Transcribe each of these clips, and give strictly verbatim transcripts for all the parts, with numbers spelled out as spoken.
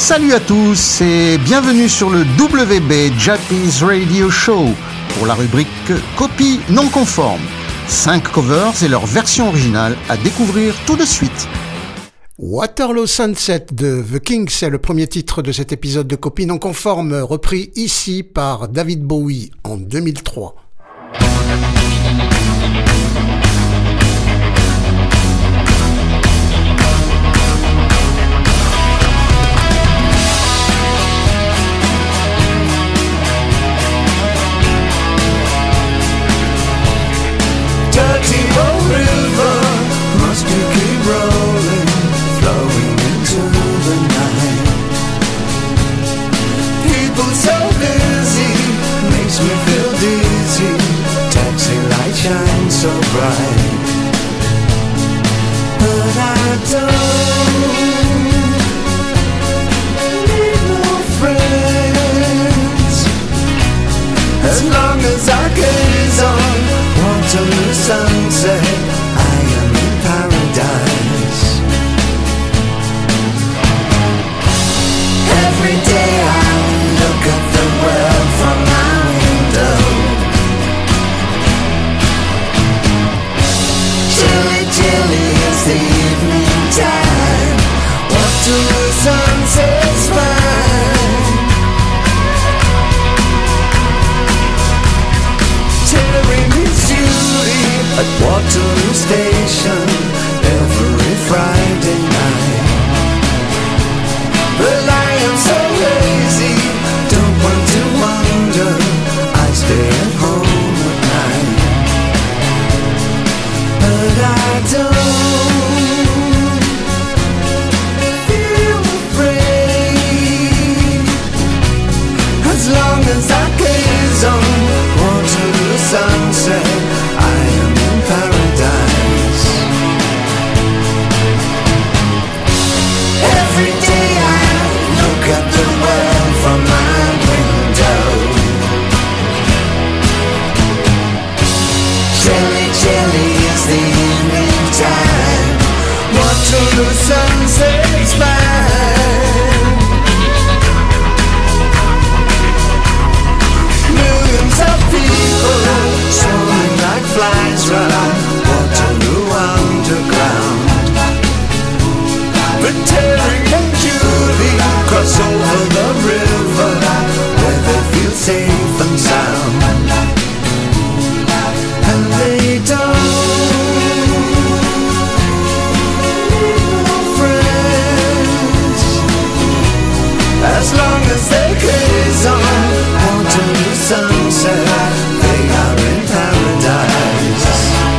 Salut à tous et bienvenue sur le W B Jappies Radio Show pour la rubrique Copies non conformes. cinq covers et leur version originale à découvrir tout de suite. Waterloo Sunset de The Kinks est le premier titre de cet épisode de Copies non conformes, repris ici par David Bowie en deux mille trois. Dirty old river, must you keep rolling, flowing into the night. People so busy, makes me feel dizzy. Taxi light shines so bright, but I don't need no friends as long as I gaze on Waterloo sunset, I am in paradise. Every day I look at the world from my window. Chilly, chilly is the evening time. Waterloo sunset's fine. Terry meets Judy at Waterloo Station every Friday night. But I am so lazy, don't want to wander, I stay at home at night. But I don't feel afraid as long as I gaze on Waterloo sunset, I am in paradise. Every day I look at the world from my window. Chilly, chilly is the evening time. Waterloo sunset's fine. Millions of people swarming like flies round Waterloo underground. But Terry and Judy cross over the river where they feel safe and sound. And they don't need no friends as long as they gaze on Waterloo sunset, they are in paradise.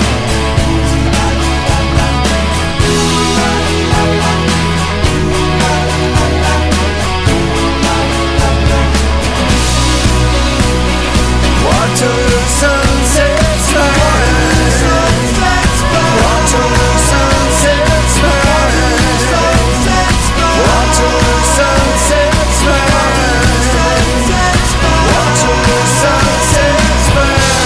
Waterloo sunset's fine. Waterloo sunset's fine. Waterloo sunset's fine. Waterloo sunset's fine.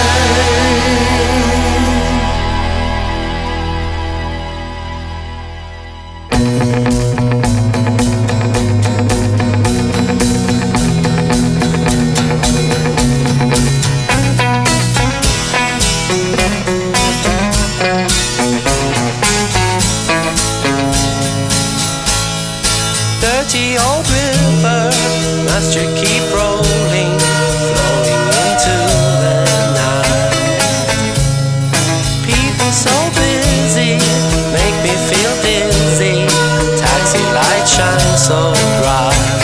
Dirty old river, must you keep rolling, flowing into the night. People so busy, make me feel dizzy. Taxi light shines so bright,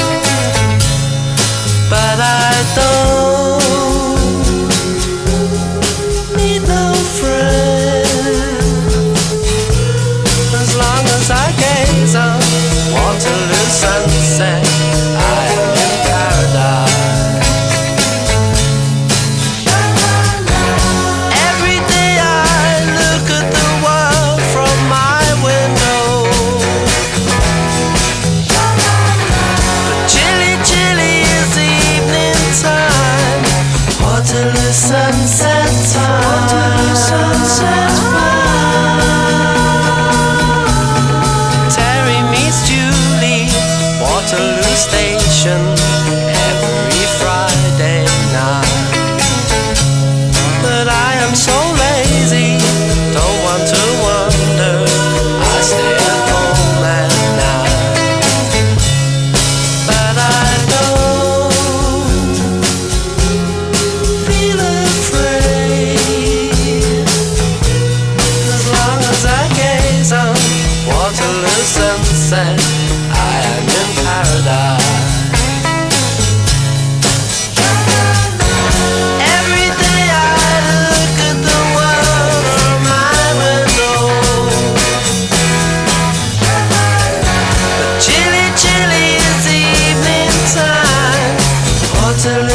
but I don't need no friend as long as I gaze on Waterloo sunset, I am in paradise.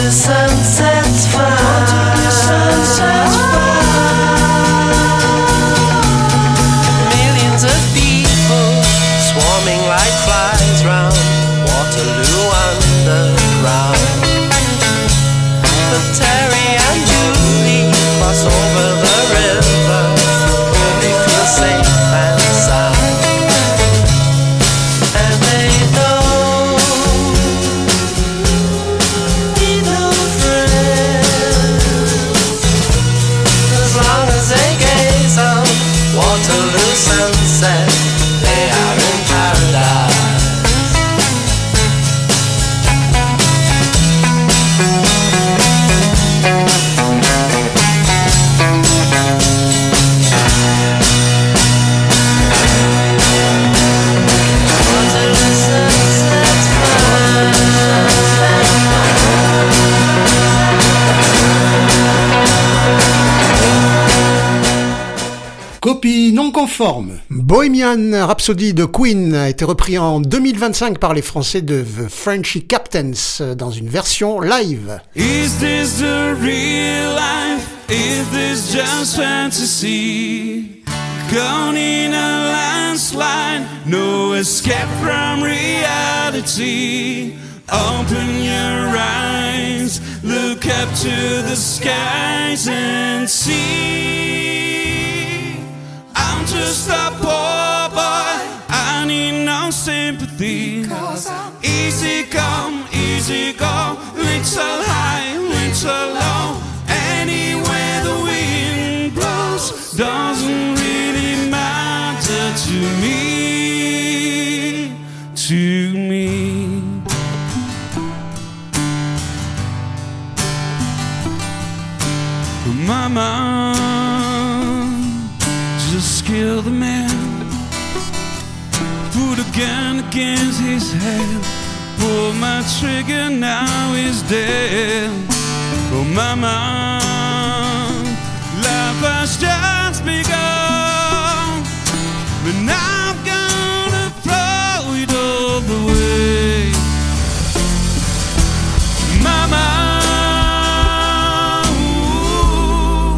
Waterloo sunset's fine. Waterloo sunset's fine. Millions of people swarming like flies round Waterloo underground. But Terry and Julie cross over the river where they feel safe and sound. And they don't need no friends as long as they gaze on Waterloo sunset. They are in paradise. Copie non conforme. Bohemian Rhapsody de Queen a été repris en deux mille vingt-cinq par les Français de The Frenchy Captains dans une version live. Is this the real life? Is this just fantasy? Gone in a landslide, no escape from reality. Open your eyes, look up to the skies and see. I'm just a poor boy, I need no sympathy. Easy come, easy go, little high, little low. Anywhere the wind blows doesn't really matter to me, to me. Mama, just kill the man. Put a gun against his head. Pull my trigger, now he's dead. Oh mama, life has just begun, but now I'm gonna throw it all away. Mama, ooh,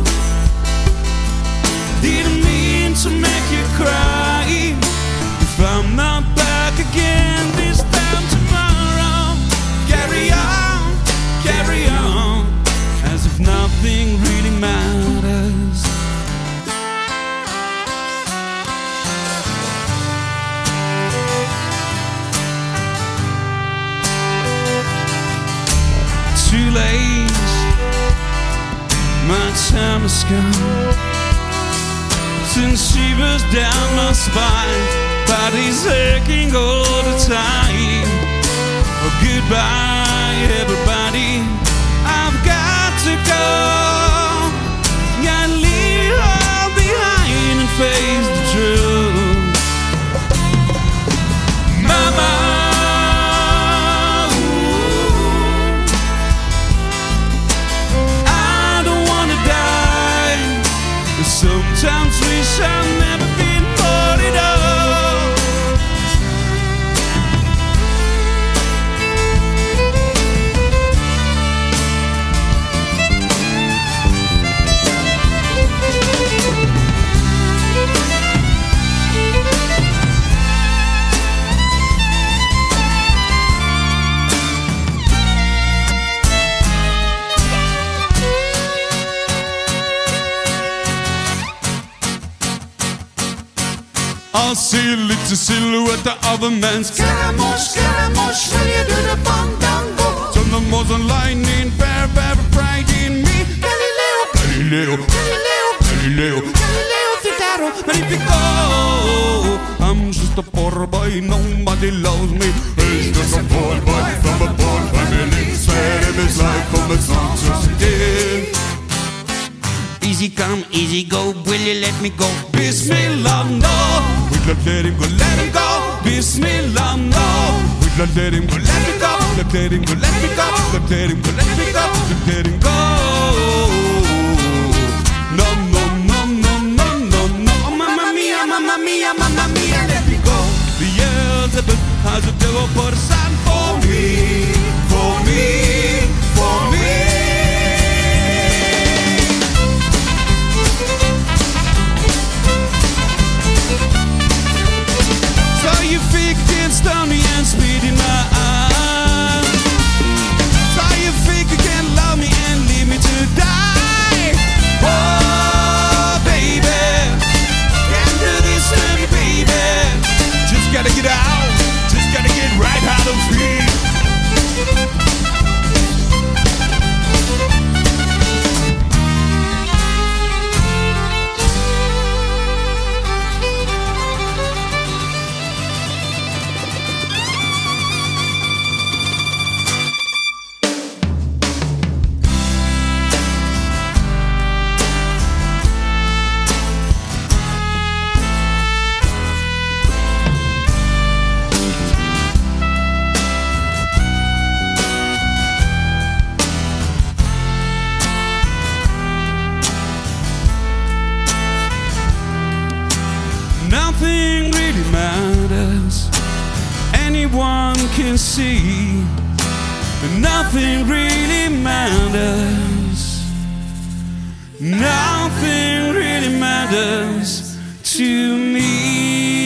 didn't mean to make you cry. If I'm not back again this time tomorrow, carry on, carry on, as if nothing really matters. Too late, my time is gone. Since she was down my spine, body's aching all the time. Oh, goodbye, everybody, I've got to go. Gotta leave it all behind and face the truth. Mama, ooh, I don't wanna die. Sometimes wish I'd never been born at all. I see a little silhouette of a man. Scaramouche, Scaramouche, will you do the fandango? Some was a lightning, fair, fair, frightening me. Galileo, Galileo, Galileo, Galileo, Galileo Figaro. Magnifico. I'm just a poor boy, nobody loves me. He's just a poor boy from a poor family. Spare him his life from a society. Easy come, easy go, will you let me go? Bismillah, no. We'll not let him go, let him go. Bismillah, no. We'll not let him go, let me go. Let him go, let me go. Let him go, let me go. Let him go. No, no, no, no, no, no, no. Oh, mamma mia, mamma mia, mamma mia, let me go. Beelzebub has a devil put aside for me, for me, for me. anyone can see, nothing really matters. Nothing really matters to me.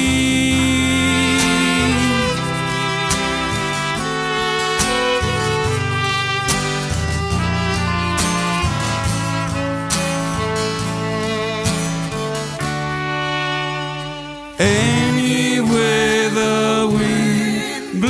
Anywhere the wind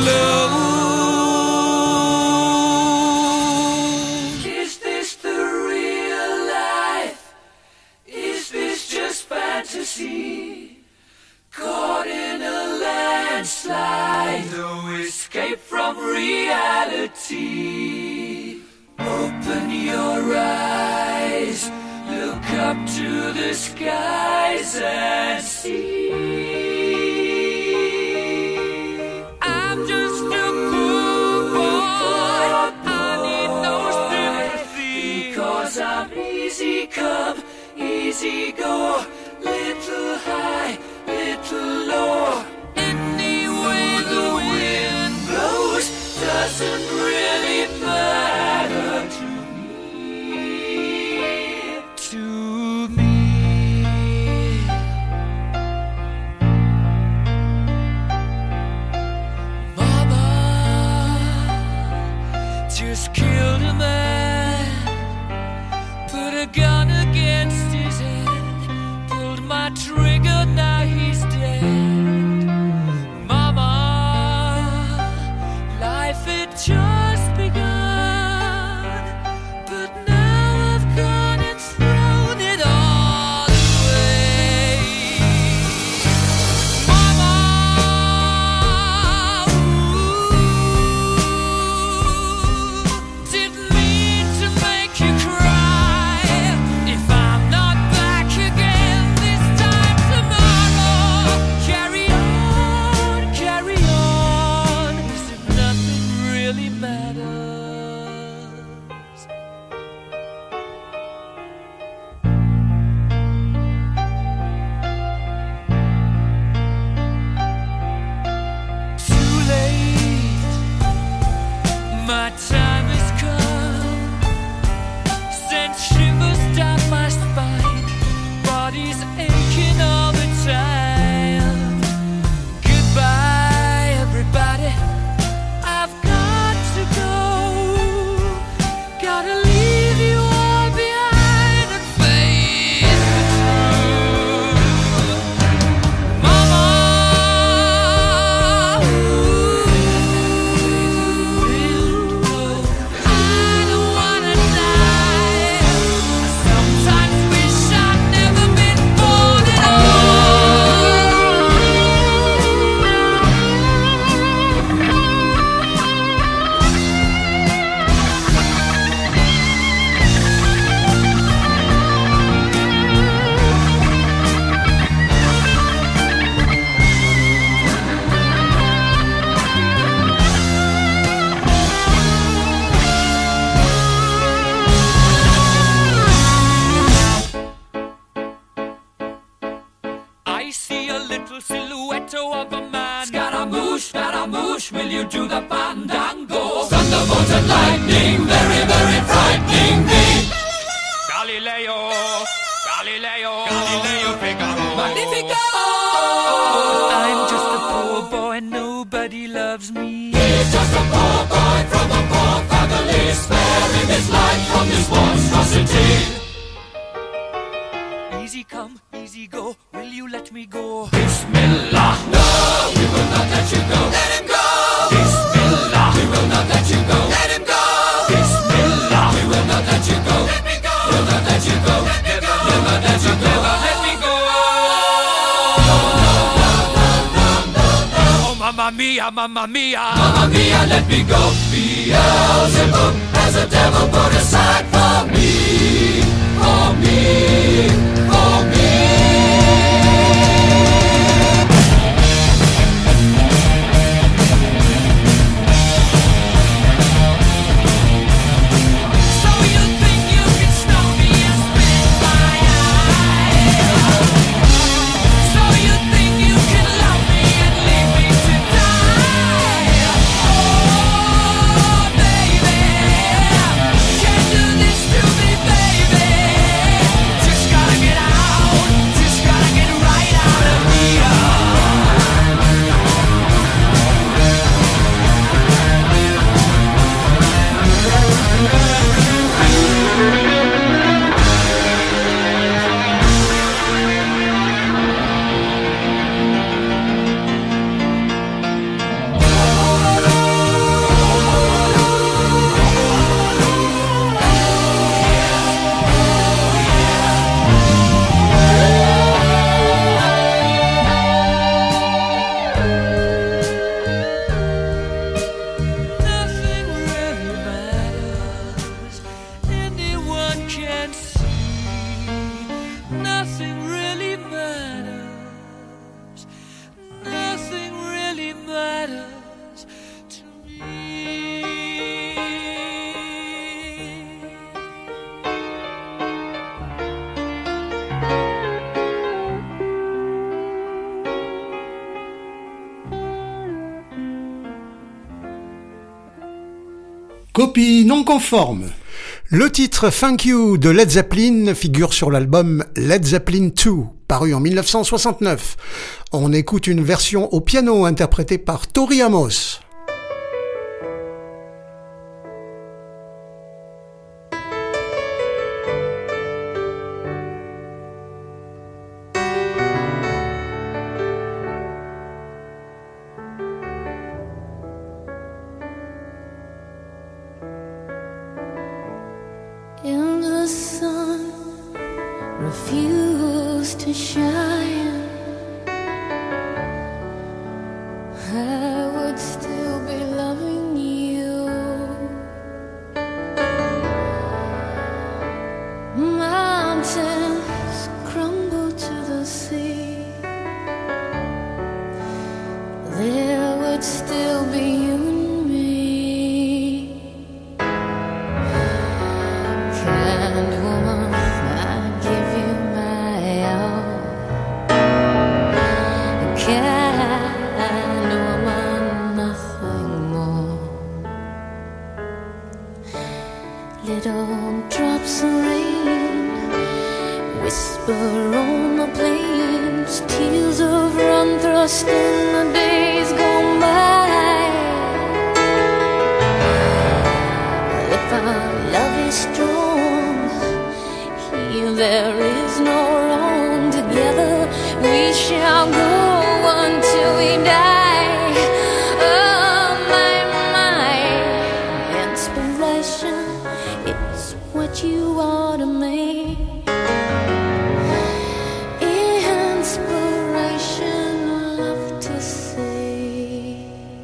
blows. Is this the real life? Is this just fantasy? Caught in a landslide, no escape from reality. Open your eyes, look up to the skies and see. I'm just a poor boy, I need no sympathy, because I'm easy come, easy go, little high, little low. Any way the wind blows doesn't really matter to me, to me. Mama just killed a man, put a gun against his head, pulled my trigger, now he's dead. Mama, life had just begun, but now I've gone and thrown it all away. Mama, ooh, didn't mean to make you cry. If I'm not back again this time tomorrow, carry on, carry on, as if nothing really matters. Too late, my time has come, sent shivers down my spine, body's aching all the time. Goodbye, everybody, I've got to go, gotta leave you all behind and face the truth. Mama, ooh, I don't wanna die. I sometimes wish I'd never been born at I see a little silhouette of a man. Scaramouche, Scaramouche, will you do the fandango? Thunderbolt and lightning, very, very frightening me. Galileo, Galileo, Galileo Figaro. Magnifico! I'm just a poor boy, nobody loves me. He's just a poor boy from a poor family, sparing his life from this monstrosity. Easy come, easy go, will you let me go? Bismillah, no, we will not let you go. Let him go! Bismillah, we will not let you go. Let him go! Bismillah, we will not let you go. Let me go! We'll not let you go. Let me go! Never let you go. Never let me go. No, no, no, no, no, no, no. Oh, mamma mia, mamma mia. Mamma mia, let me go. Beelzebub has a devil put aside for me. For me. For me. So you think you can stop me and spit my eye? So you think you can love me and leave me to die? Copie non conforme. Le titre Thank You de Led Zeppelin figure sur l'album Led Zeppelin deux, paru en mille neuf cent soixante-neuf. On écoute une version au piano interprétée par Tori Amos. In the sun refused to shine, I would still be loving you. Mountains crumble to the sea, there would still be you and me. Kind woman, I give you my all. Kind woman, nothing more. Little drops of rain whisper on the plains, tears of run thrust in the days gone by. If our love is strong, here there is no wrong. Together we shall go until we die. Oh my, my inspiration is what you are to me. Inspiration, love to say.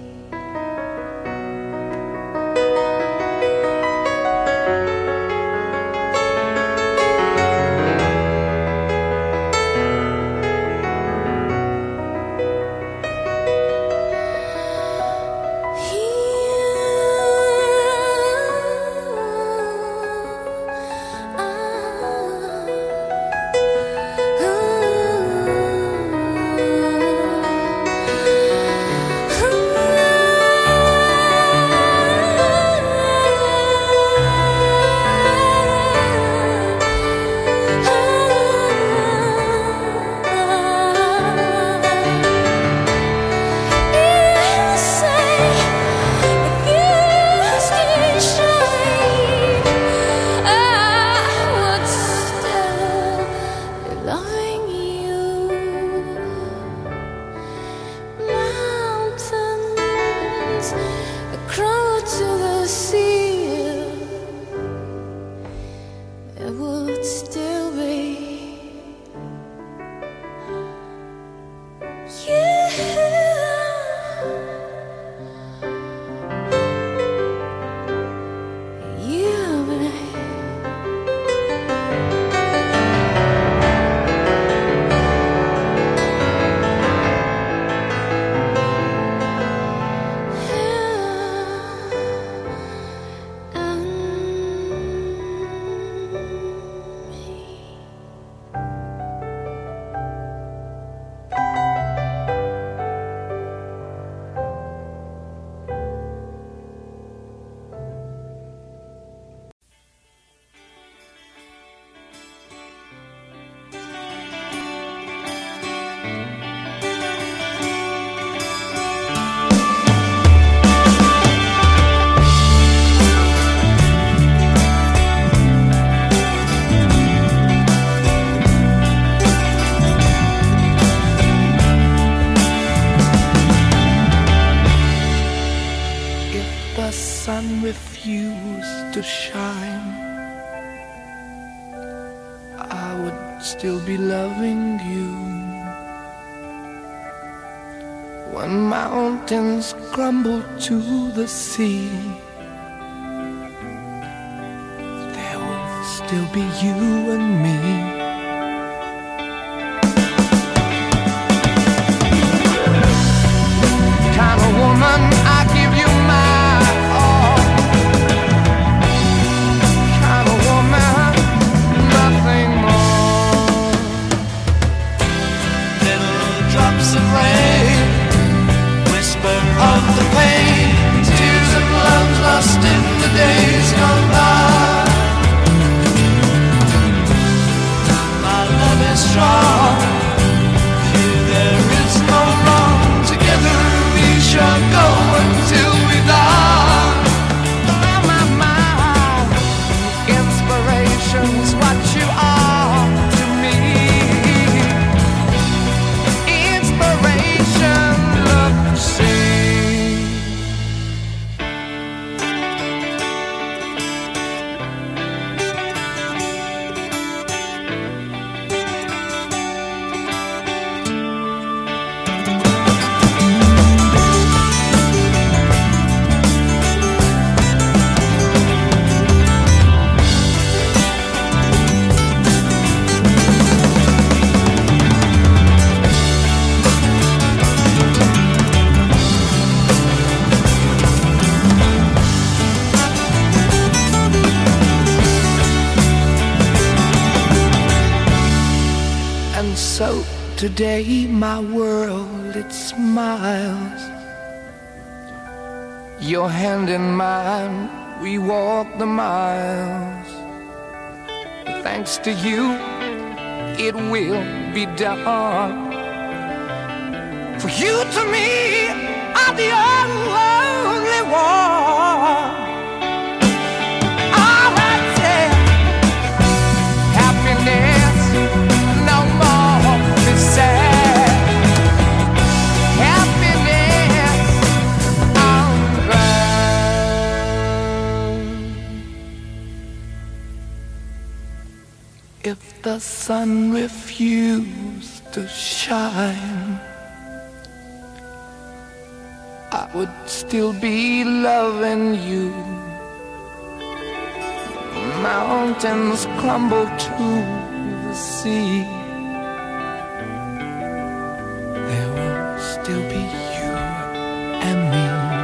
to shine, I would still be loving you. When mountains crumble to the sea, there will still be you and me. Kind of woman, I give you my all. Kind of woman, nothing more. Little drops of rain, whisper of the pain, tears of love lost in the day. Today my world, it smiles. Your hand in mine, we walk the miles. Thanks to you, it will be done. For you to me are the only one. All I say, happiness, no more be sad. Happiness, I'm glad. If the sun refused to shine, I would still be loving you. Mountains crumble to the sea. There will still be you and me.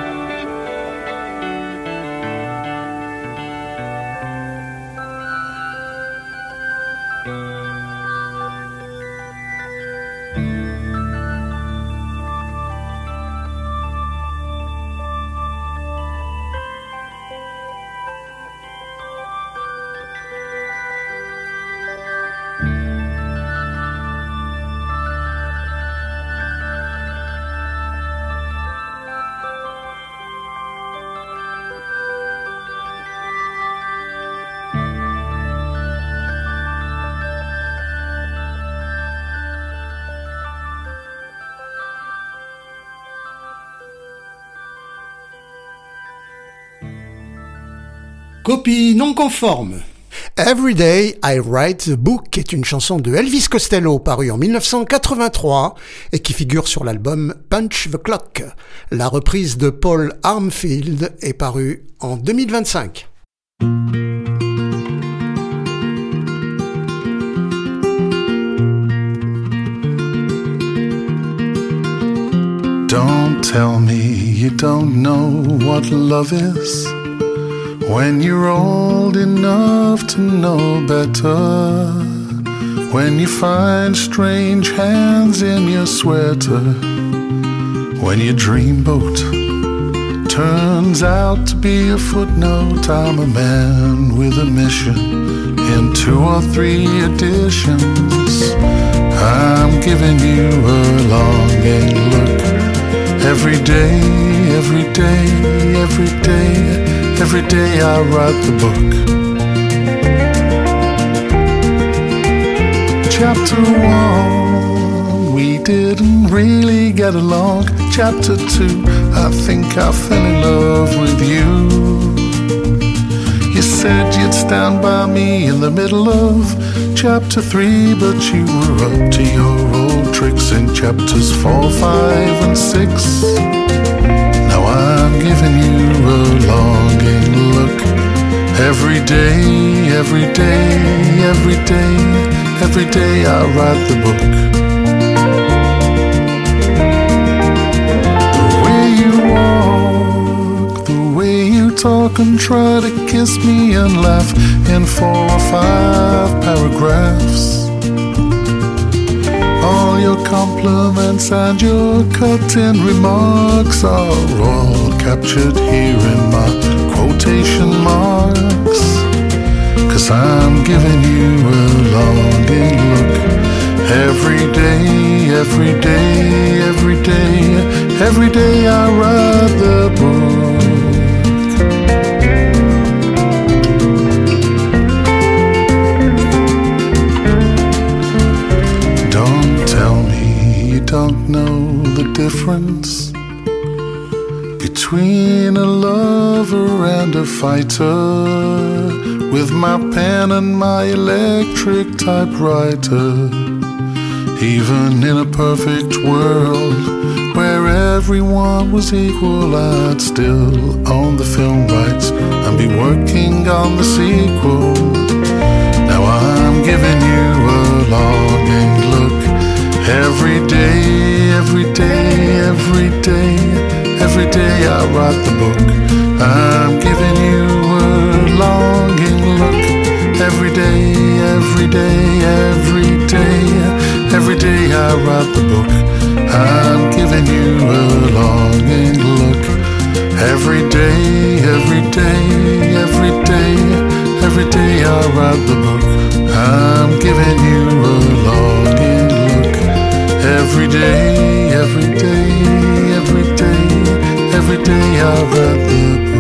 Copie non conforme. Every Day I Write the Book est une chanson de Elvis Costello parue en mille neuf cent quatre-vingt-trois et qui figure sur l'album Punch the Clock. La reprise de Paul Armfield est parue en deux mille vingt-cinq. Don't tell me you don't know what love is when you're old enough to know better. When you find strange hands in your sweater. When your dreamboat turns out to be a footnote. I'm a man with a mission in two or three editions. I'm giving you a longing look. Every day, every day, every day, every day I write the book. Chapter one, we didn't really get along. Chapter two, I think I fell in love with you. You said you'd stand by me in the middle of chapter three, but you were up to your old tricks in chapters four, five, and six. Now I'm giving you a longing look. Every day, every day, every day, every day I write the book. The way you walk, the way you talk and try to kiss me and laugh in four or five paragraphs. All your compliments and your cut-in remarks are all captured here in my quotation marks. 'Cause I'm giving you a longing look. Every day, every day, every day, every day I write the book. Don't know the difference between a lover and a fighter. With my pen and my electric typewriter. Even in a perfect world where everyone was equal, I'd still own the film rights and be working on the sequel. Now I'm giving you a longing look. Every day, every day, every day, every day I write the book. I'm giving you a longing look. Every day, every day, every day, every day I write a longing look. Every day, every day, every day, every day I write the book. I'm giving you a longing look. Every day, every day, every day, every day I write the book.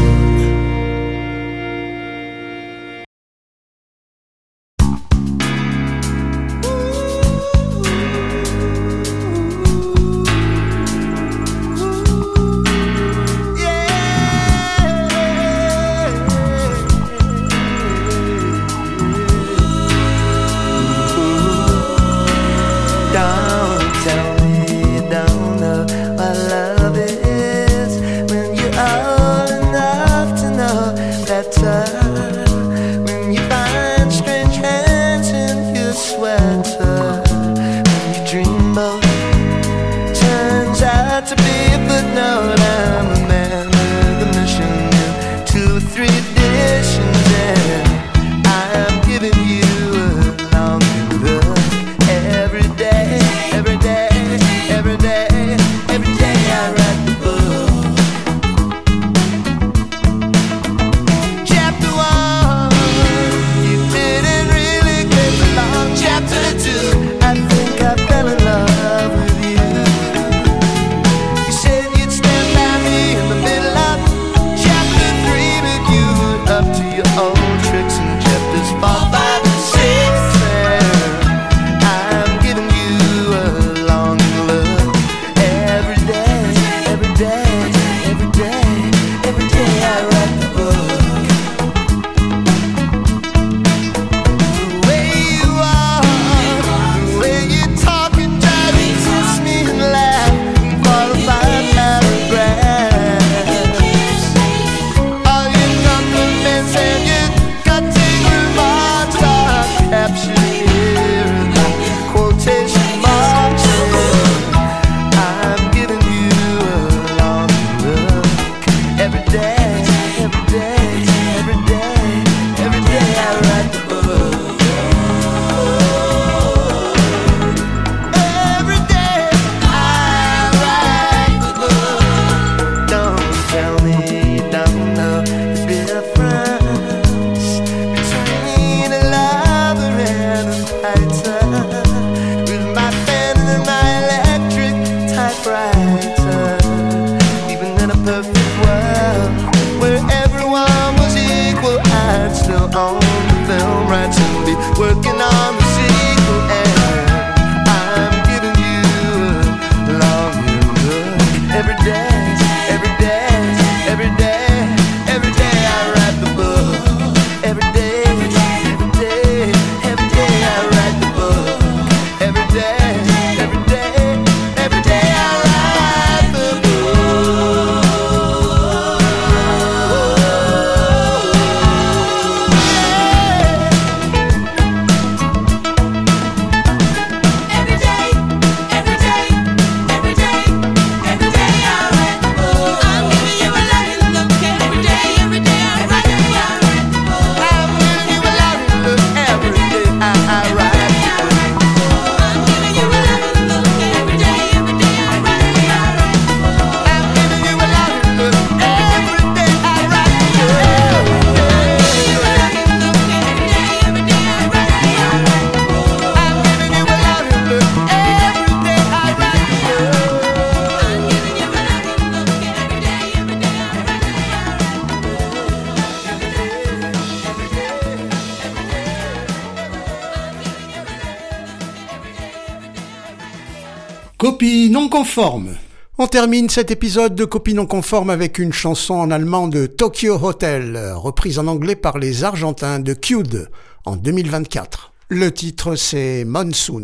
Copie non conforme. On termine cet épisode de Copie non conforme avec une chanson en allemand de Tokyo Hotel, reprise en anglais par les Argentins de Cued en deux mille vingt-quatre. Le titre c'est Monsoon.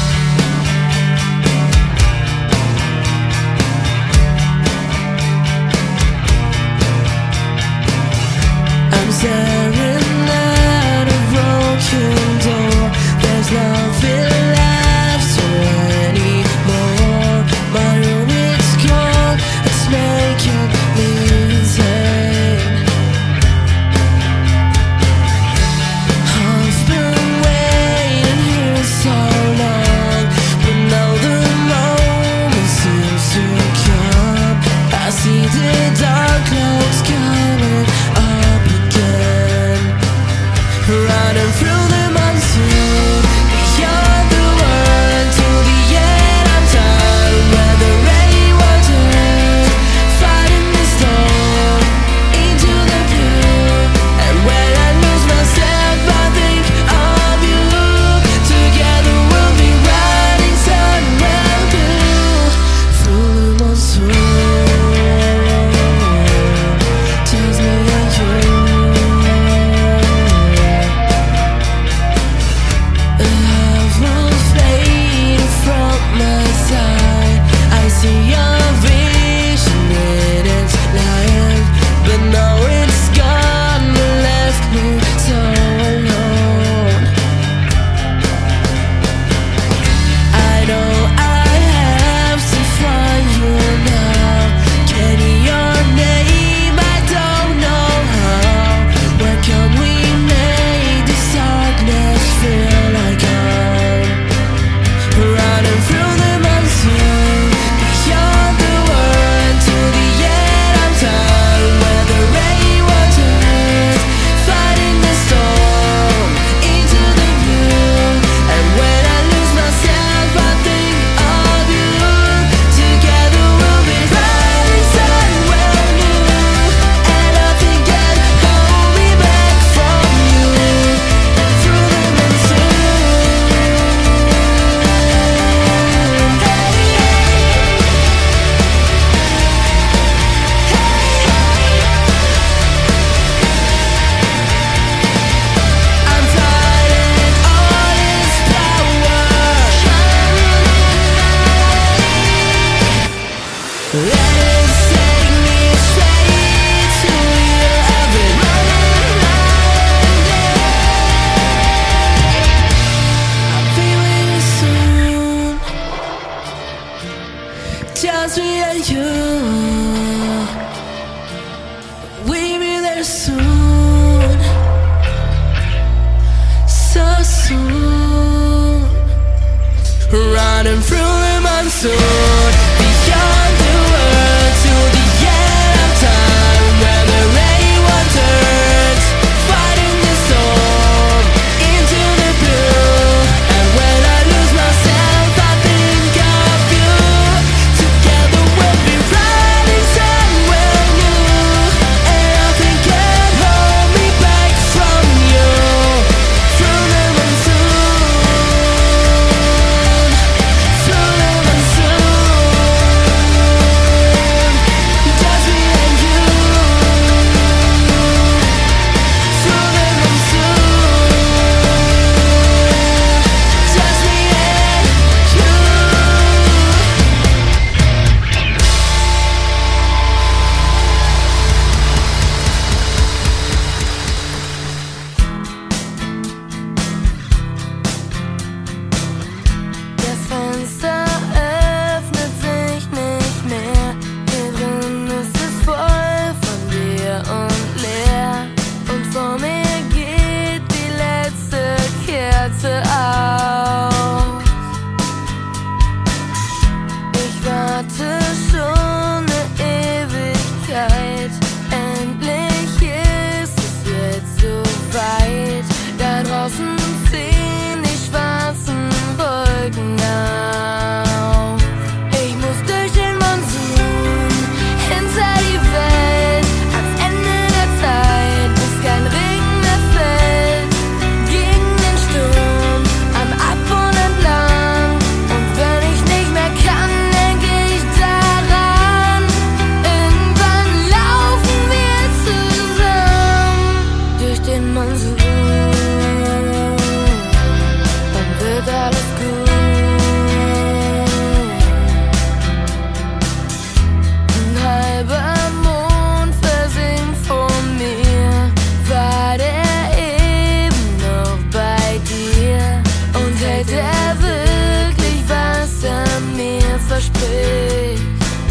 I'm staring at a broken door. There's nothing left anymore. My room is cold, it's making me insane. I've been waiting here so long. through the monsoon, beyond the world, to the end of time, where the rain waters, fighting the storm, into the blue. And when I lose myself, I think of you. Together we'll be riding somewhere new, and nothing can hold me back from you. Through the monsoon, through the monsoon, just me and you. Through the monsoon, just me and you. Das Fenster öffnet sich nicht mehr. Hier drin ist es voll von dir und leer. Und vor mir geht die letzte Kerze aus. Ich warte schon eine Ewigkeit. Endlich ist es jetzt so weit. Da draußen ziehen die schwarzen Wolken auf. Ich muss durch den Monsun, hinter die Welt, ans Ende der Zeit, bis kein Regen mehr fällt. Gegen den Sturm, am Abgrund entlang. Und wenn ich nicht mehr kann, denke ich daran. Irgendwann laufen wir zusammen durch den Monsun. Dann wird alles gut. Ein halber Mond versinkt vor mir. War der eben noch bei dir? Und hält er wirklich, was er mir verspricht?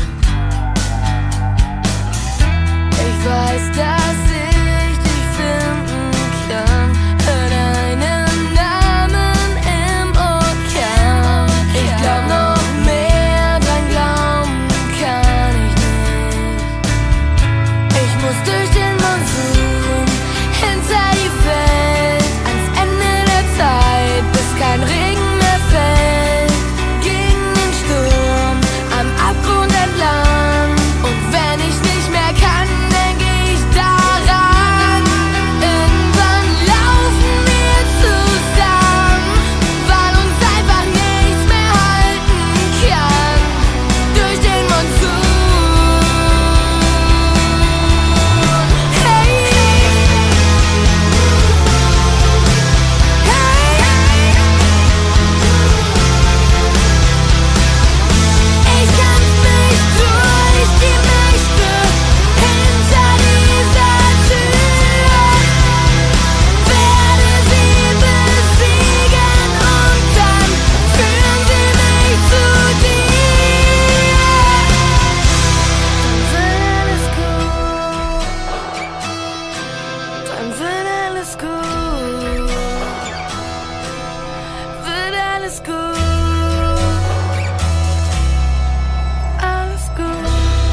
Ich weiß, dass ich dich finden kann. Hör deinen Namen im Orkan. Ich glaub noch mehr, dran glauben kann ich nicht. Ich muss durch den Monsun, hinter die Welt, ans Ende der Zeit, bis kein Regen mehr fällt. Gegen den Sturm, am Abgrund entlang. Und wenn ich nicht mehr kann, denke ich daran. Irgendwann laufen wir zusammen, weil uns einfach nichts mehr halten kann. Durch den Monsun. Hey, hey. Ich kämpf mich durch die Nächte hinter dieser Tür, werde sie besiegen und dann führen sie mich zu dir. Dann wird alles gut, dann wird alles gut, wird alles gut. Alles gut.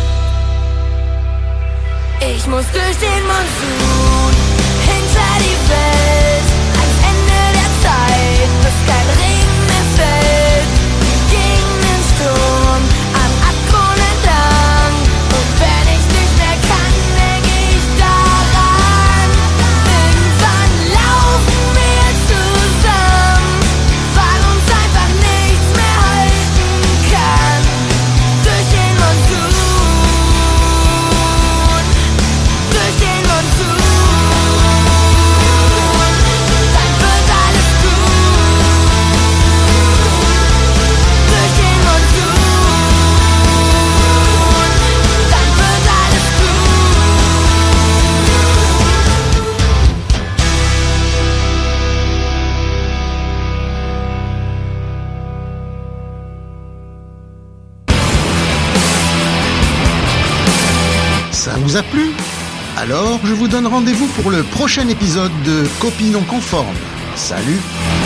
Ich muss durch den Monsun, hinter die Welt, ans Ende der Zeit, bis kein Regen mehr fällt. Gegen den Sturm, am Abgrund entlang. Und wenn ich nicht mehr kann, denke ich daran. Irgendwann laufen wir zusammen, weil uns einfach nichts mehr halten kann. Durch den Monsun, durch den Monsun. Dann wird alles Ça vous a plu? Alors, je vous donne rendez-vous pour le prochain épisode de Copie non conforme. Salut!